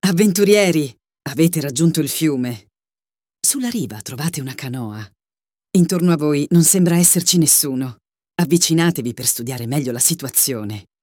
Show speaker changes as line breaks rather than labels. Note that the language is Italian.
Avventurieri, avete raggiunto il fiume. Sulla riva trovate una canoa. Intorno a voi non sembra esserci nessuno. Avvicinatevi per studiare meglio la situazione.